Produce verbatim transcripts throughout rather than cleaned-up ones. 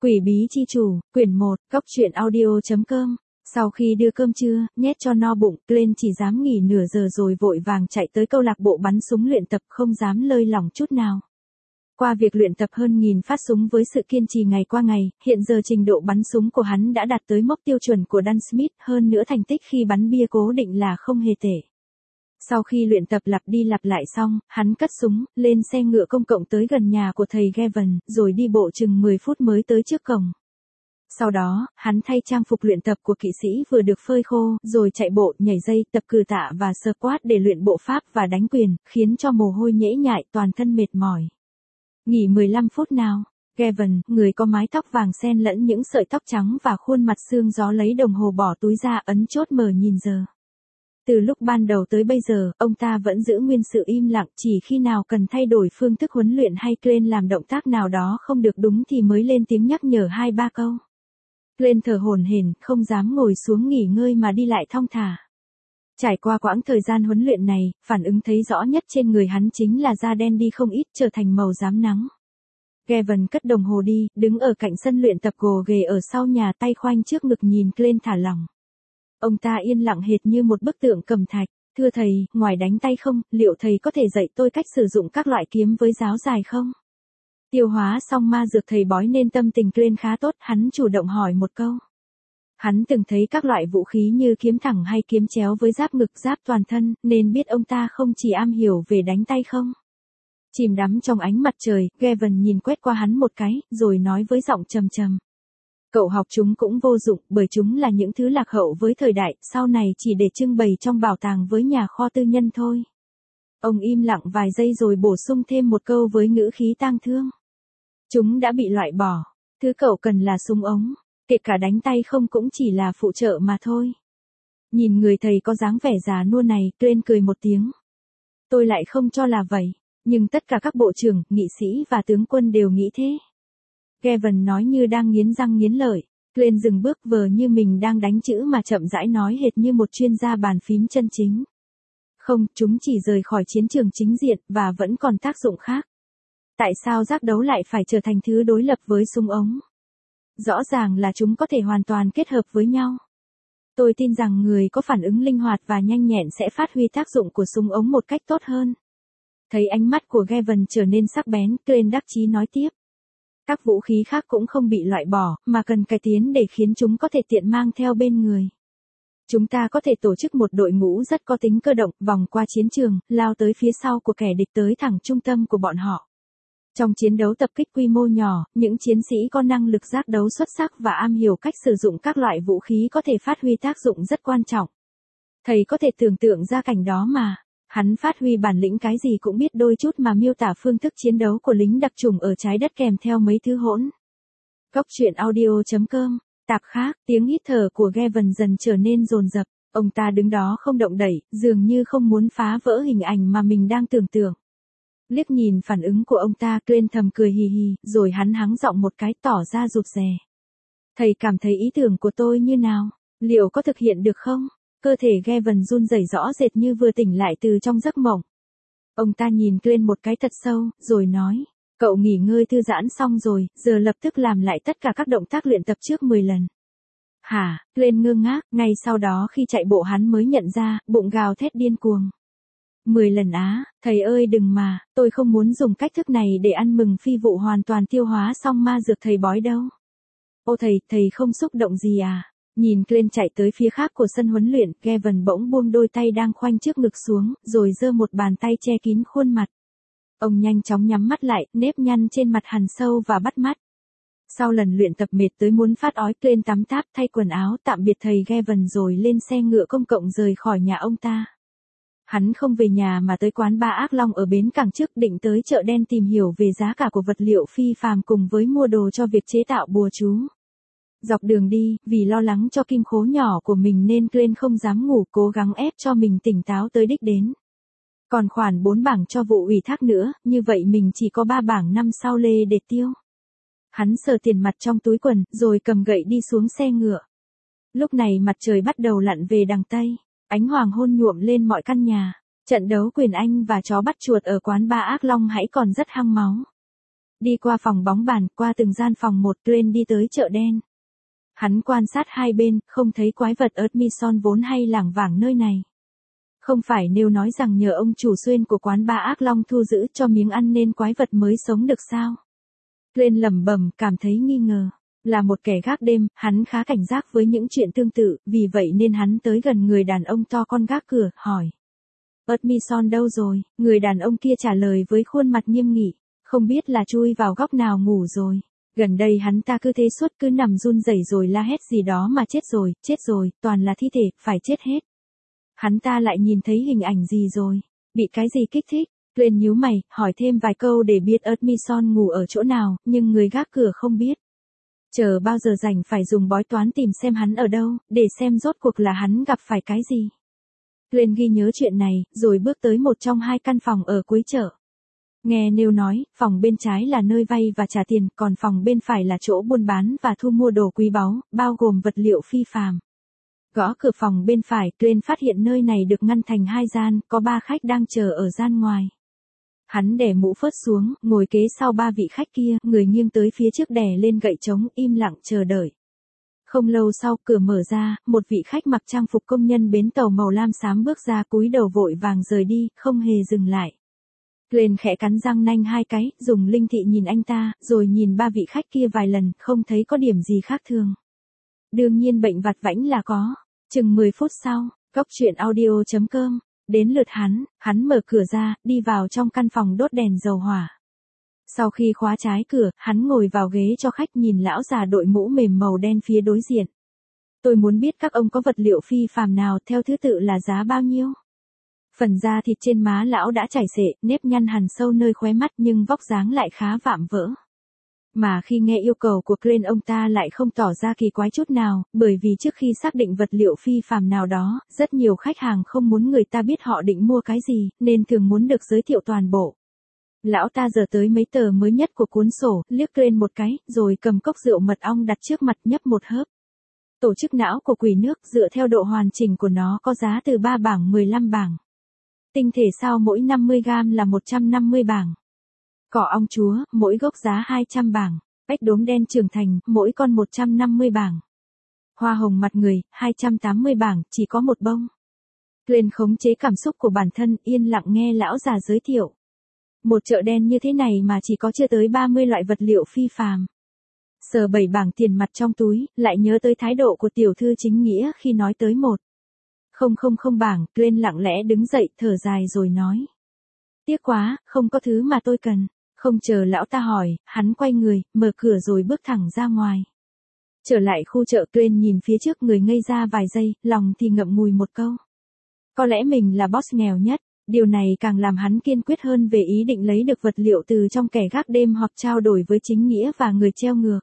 Quỷ bí chi chủ, quyển một, góc truyện audio.com. Sau khi đưa cơm trưa, nhét cho no bụng, Glenn chỉ dám nghỉ nửa giờ rồi vội vàng chạy tới câu lạc bộ bắn súng luyện tập, không dám lơi lỏng chút nào. Qua việc luyện tập hơn nghìn phát súng với sự kiên trì ngày qua ngày, hiện giờ trình độ bắn súng của hắn đã đạt tới mốc tiêu chuẩn của Dan Smith, hơn nữa thành tích khi bắn bia cố định là không hề tệ. Sau khi luyện tập lặp đi lặp lại xong, hắn cất súng, lên xe ngựa công cộng tới gần nhà của thầy Gavin, rồi đi bộ chừng mười phút mới tới trước cổng. Sau đó, hắn thay trang phục luyện tập của kỵ sĩ vừa được phơi khô, rồi chạy bộ, nhảy dây, tập cử tạ và squat để luyện bộ pháp và đánh quyền, khiến cho mồ hôi nhễ nhại, toàn thân mệt mỏi. Nghỉ mười lăm phút nào. Gavin, người có mái tóc vàng xen lẫn những sợi tóc trắng và khuôn mặt sương gió lấy đồng hồ bỏ túi ra ấn chốt mở nhìn giờ. Từ lúc ban đầu tới bây giờ, ông ta vẫn giữ nguyên sự im lặng, chỉ khi nào cần thay đổi phương thức huấn luyện hay Glenn làm động tác nào đó không được đúng thì mới lên tiếng nhắc nhở hai ba câu. Glenn thở hổn hển, không dám ngồi xuống nghỉ ngơi mà đi lại thong thả. Trải qua quãng thời gian huấn luyện này, phản ứng thấy rõ nhất trên người hắn chính là da đen đi không ít, trở thành màu rám nắng. Gavin cất đồng hồ đi, đứng ở cạnh sân luyện tập gồ ghề ở sau nhà, tay khoanh trước ngực nhìn Glenn thả lỏng. Ông ta yên lặng hệt như một bức tượng cẩm thạch. Thưa thầy, ngoài đánh tay không, liệu thầy có thể dạy tôi cách sử dụng các loại kiếm với giáo dài không? Tiêu hóa xong ma dược thầy bói nên tâm tình Glenn khá tốt, hắn chủ động hỏi một câu. Hắn từng thấy các loại vũ khí như kiếm thẳng hay kiếm chéo với giáp ngực, giáp toàn thân, nên biết ông ta không chỉ am hiểu về đánh tay không. Chìm đắm trong ánh mặt trời, Gavin nhìn quét qua hắn một cái, rồi nói với giọng trầm trầm. Cậu học chúng cũng vô dụng, bởi chúng là những thứ lạc hậu với thời đại, sau này chỉ để trưng bày trong bảo tàng với nhà kho tư nhân thôi. Ông im lặng vài giây rồi bổ sung thêm một câu với ngữ khí tang thương. Chúng đã bị loại bỏ. Thứ cậu cần là súng ống. Kể cả đánh tay không cũng chỉ là phụ trợ mà thôi. Nhìn người thầy có dáng vẻ già nua này, Glenn cười một tiếng. Tôi lại không cho là vậy. Nhưng tất cả các bộ trưởng, nghị sĩ và tướng quân đều nghĩ thế. Gavin nói như đang nghiến răng nghiến lợi. Glenn dừng bước vờ như mình đang đánh chữ mà chậm rãi nói hệt như một chuyên gia bàn phím chân chính. Không, chúng chỉ rời khỏi chiến trường chính diện và vẫn còn tác dụng khác. Tại sao giác đấu lại phải trở thành thứ đối lập với súng ống? Rõ ràng là chúng có thể hoàn toàn kết hợp với nhau. Tôi tin rằng người có phản ứng linh hoạt và nhanh nhẹn sẽ phát huy tác dụng của súng ống một cách tốt hơn. Thấy ánh mắt của Gavin trở nên sắc bén, Glenn đắc chí nói tiếp. Các vũ khí khác cũng không bị loại bỏ, mà cần cải tiến để khiến chúng có thể tiện mang theo bên người. Chúng ta có thể tổ chức một đội ngũ rất có tính cơ động, vòng qua chiến trường, lao tới phía sau của kẻ địch tới thẳng trung tâm của bọn họ. Trong chiến đấu tập kích quy mô nhỏ, những chiến sĩ có năng lực giác đấu xuất sắc và am hiểu cách sử dụng các loại vũ khí có thể phát huy tác dụng rất quan trọng. Thầy có thể tưởng tượng ra cảnh đó mà. Hắn phát huy bản lĩnh cái gì cũng biết đôi chút mà miêu tả phương thức chiến đấu của lính đặc chủng ở trái đất kèm theo mấy thứ hỗn. Góc truyện audio.com. Tạp khác, tiếng hít thở của Gavin dần trở nên dồn dập. Ông ta đứng đó không động đậy, dường như không muốn phá vỡ hình ảnh mà mình đang tưởng tượng. Liếc nhìn phản ứng của ông ta, Glenn thầm cười hì hì, rồi hắn hắng giọng một cái tỏ ra rụt rè. Thầy cảm thấy ý tưởng của tôi như nào? Liệu có thực hiện được không? Cơ thể Gavin run rẩy rõ rệt như vừa tỉnh lại từ trong giấc mộng. Ông ta nhìn Glenn một cái thật sâu, rồi nói, cậu nghỉ ngơi thư giãn xong rồi, giờ lập tức làm lại tất cả các động tác luyện tập trước mười lần. Hả? Glenn ngơ ngác, ngay sau đó khi chạy bộ hắn mới nhận ra, bụng gào thét điên cuồng. mười lần á, thầy ơi đừng mà, tôi không muốn dùng cách thức này để ăn mừng phi vụ hoàn toàn tiêu hóa xong ma dược thầy bói đâu. Ô thầy, thầy không xúc động gì à? Nhìn Glenn chạy tới phía khác của sân huấn luyện, Gavin bỗng buông đôi tay đang khoanh trước ngực xuống, rồi giơ một bàn tay che kín khuôn mặt. Ông nhanh chóng nhắm mắt lại, nếp nhăn trên mặt hằn sâu và bắt mắt. Sau lần luyện tập mệt tới muốn phát ói, Glenn tắm táp thay quần áo tạm biệt thầy Gavin rồi lên xe ngựa công cộng rời khỏi nhà ông ta. Hắn không về nhà mà tới quán bar Ác Long ở bến cảng trước, định tới chợ đen tìm hiểu về giá cả của vật liệu phi phàm cùng với mua đồ cho việc chế tạo bùa chú. Dọc đường đi, vì lo lắng cho kim khố nhỏ của mình nên Glenn không dám ngủ, cố gắng ép cho mình tỉnh táo tới đích đến. Còn khoản bốn bảng cho vụ ủy thác nữa, như vậy mình chỉ có ba bảng năm sau lê để tiêu. Hắn sờ tiền mặt trong túi quần, rồi cầm gậy đi xuống xe ngựa. Lúc này mặt trời bắt đầu lặn về đằng Tây, ánh hoàng hôn nhuộm lên mọi căn nhà. Trận đấu quyền Anh và chó bắt chuột ở quán bar Ác Long hãy còn rất hăng máu. Đi qua phòng bóng bàn, qua từng gian phòng một, Glenn đi tới chợ đen. Hắn quan sát hai bên, không thấy quái vật Admission vốn hay lảng vảng nơi này. Không phải Neil nói rằng nhờ ông chủ xuyên của quán ba ác long thu giữ cho miếng ăn nên quái vật mới sống được sao? Glenn lẩm bẩm, cảm thấy nghi ngờ. Là một kẻ gác đêm, hắn khá cảnh giác với những chuyện tương tự, vì vậy nên hắn tới gần người đàn ông to con gác cửa, hỏi. Admission đâu rồi? Người đàn ông kia trả lời với khuôn mặt nghiêm nghị, không biết là chui vào góc nào ngủ rồi. Gần đây hắn ta cứ thế suốt, cứ nằm run rẩy rồi la hét gì đó mà chết rồi, chết rồi, toàn là thi thể, phải chết hết. Hắn ta lại nhìn thấy hình ảnh gì rồi? Bị cái gì kích thích? Glenn nhíu mày, hỏi thêm vài câu để biết Admission ngủ ở chỗ nào, nhưng người gác cửa không biết. Chờ bao giờ rảnh phải dùng bói toán tìm xem hắn ở đâu, để xem rốt cuộc là hắn gặp phải cái gì. Glenn ghi nhớ chuyện này, rồi bước tới một trong hai căn phòng ở cuối chợ. Nghe Neil nói, phòng bên trái là nơi vay và trả tiền, còn phòng bên phải là chỗ buôn bán và thu mua đồ quý báu, bao gồm vật liệu phi phàm. Gõ cửa phòng bên phải, Glenn phát hiện nơi này được ngăn thành hai gian, có ba khách đang chờ ở gian ngoài. Hắn đè mũ phớt xuống, ngồi kế sau ba vị khách kia, người nghiêng tới phía trước đè lên gậy trống, im lặng chờ đợi. Không lâu sau, cửa mở ra, một vị khách mặc trang phục công nhân bến tàu màu lam xám bước ra, cúi đầu vội vàng rời đi, không hề dừng lại. Glenn khẽ cắn răng nanh hai cái, dùng linh thị nhìn anh ta, rồi nhìn ba vị khách kia vài lần, không thấy có điểm gì khác thường. Đương nhiên bệnh vặt vãnh là có. Chừng mười phút sau, góc chuyện audio chấm com, đến lượt hắn, hắn mở cửa ra, đi vào trong căn phòng đốt đèn dầu hỏa. Sau khi khóa trái cửa, hắn ngồi vào ghế cho khách, nhìn lão già đội mũ mềm màu đen phía đối diện. Tôi muốn biết các ông có vật liệu phi phàm nào, theo thứ tự là giá bao nhiêu? Phần da thịt trên má lão đã chảy xệ, nếp nhăn hằn sâu nơi khóe mắt, nhưng vóc dáng lại khá vạm vỡ. Mà khi nghe yêu cầu của Glenn, ông ta lại không tỏ ra kỳ quái chút nào, bởi vì trước khi xác định vật liệu phi phàm nào đó, rất nhiều khách hàng không muốn người ta biết họ định mua cái gì, nên thường muốn được giới thiệu toàn bộ. Lão ta giở tới mấy tờ mới nhất của cuốn sổ, liếc Glenn một cái, rồi cầm cốc rượu mật ong đặt trước mặt, nhấp một hớp. Tổ chức não của quỷ nước, dựa theo độ hoàn chỉnh của nó có giá từ ba bảng mười lăm bảng. Tinh thể sao mỗi năm mươi gam là một trăm năm mươi bảng. Cỏ ong chúa, mỗi gốc giá hai trăm bảng. Ếch đốm đen trưởng thành, mỗi con một trăm năm mươi bảng. Hoa hồng mặt người, hai trăm tám mươi bảng, chỉ có một bông. Glenn khống chế cảm xúc của bản thân, yên lặng nghe lão già giới thiệu. Một chợ đen như thế này mà chỉ có chưa tới ba mươi loại vật liệu phi phàm. Sờ bảy bảng tiền mặt trong túi, lại nhớ tới thái độ của tiểu thư chính nghĩa khi nói tới một. Không không không bảng, Glenn lặng lẽ đứng dậy, thở dài rồi nói. Tiếc quá, không có thứ mà tôi cần. Không chờ lão ta hỏi, hắn quay người, mở cửa rồi bước thẳng ra ngoài. Trở lại khu chợ, Glenn nhìn phía trước, người ngây ra vài giây, lòng thì ngậm ngùi một câu. Có lẽ mình là boss nghèo nhất, điều này càng làm hắn kiên quyết hơn về ý định lấy được vật liệu từ trong kẻ gác đêm hoặc trao đổi với chính nghĩa và người treo ngược.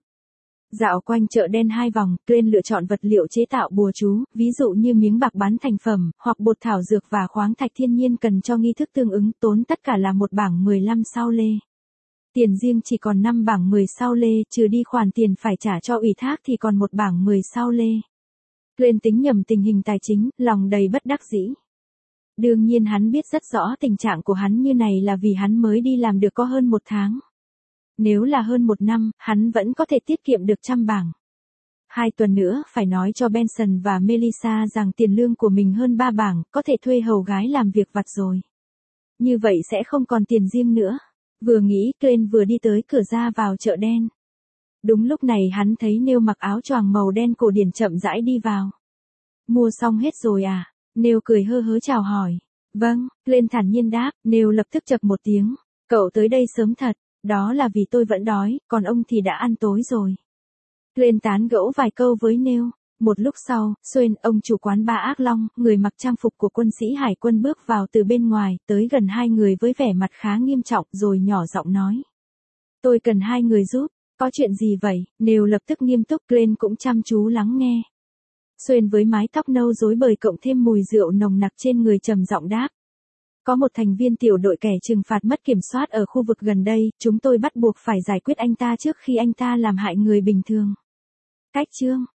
Dạo quanh chợ đen hai vòng, Glenn lựa chọn vật liệu chế tạo bùa chú, ví dụ như miếng bạc bán thành phẩm, hoặc bột thảo dược và khoáng thạch thiên nhiên cần cho nghi thức tương ứng, tốn tất cả là một bảng mười lăm sao lê. Tiền riêng chỉ còn năm bảng mười sao lê, trừ đi khoản tiền phải trả cho ủy thác thì còn một bảng mười sao lê. Glenn tính nhầm tình hình tài chính, lòng đầy bất đắc dĩ. Đương nhiên hắn biết rất rõ tình trạng của hắn như này là vì hắn mới đi làm được có hơn một tháng. Nếu là hơn một năm, hắn vẫn có thể tiết kiệm được trăm bảng. Hai tuần nữa, phải nói cho Benson và Melissa rằng tiền lương của mình hơn ba bảng, có thể thuê hầu gái làm việc vặt rồi. Như vậy sẽ không còn tiền riêng nữa. Vừa nghĩ, Glenn vừa đi tới cửa ra vào chợ đen. Đúng lúc này hắn thấy Neil mặc áo choàng màu đen cổ điển chậm rãi đi vào. Mua xong hết rồi à? Neil cười hơ hớ chào hỏi. Vâng, Glenn thản nhiên đáp. Neil lập tức chập một tiếng. Cậu tới đây sớm thật. Đó là vì tôi vẫn đói, còn ông thì đã ăn tối rồi. Glenn tán gẫu vài câu với Neil. Một lúc sau, Xuyên, ông chủ quán ba ác long, người mặc trang phục của quân sĩ hải quân bước vào từ bên ngoài, tới gần hai người với vẻ mặt khá nghiêm trọng, rồi nhỏ giọng nói. Tôi cần hai người giúp, có chuyện gì vậy? Neil lập tức nghiêm túc, Glenn cũng chăm chú lắng nghe. Xuyên với mái tóc nâu rối bời cộng thêm mùi rượu nồng nặc trên người trầm giọng đáp. Có một thành viên tiểu đội kẻ trừng phạt mất kiểm soát ở khu vực gần đây, chúng tôi bắt buộc phải giải quyết anh ta trước khi anh ta làm hại người bình thường. Cách chương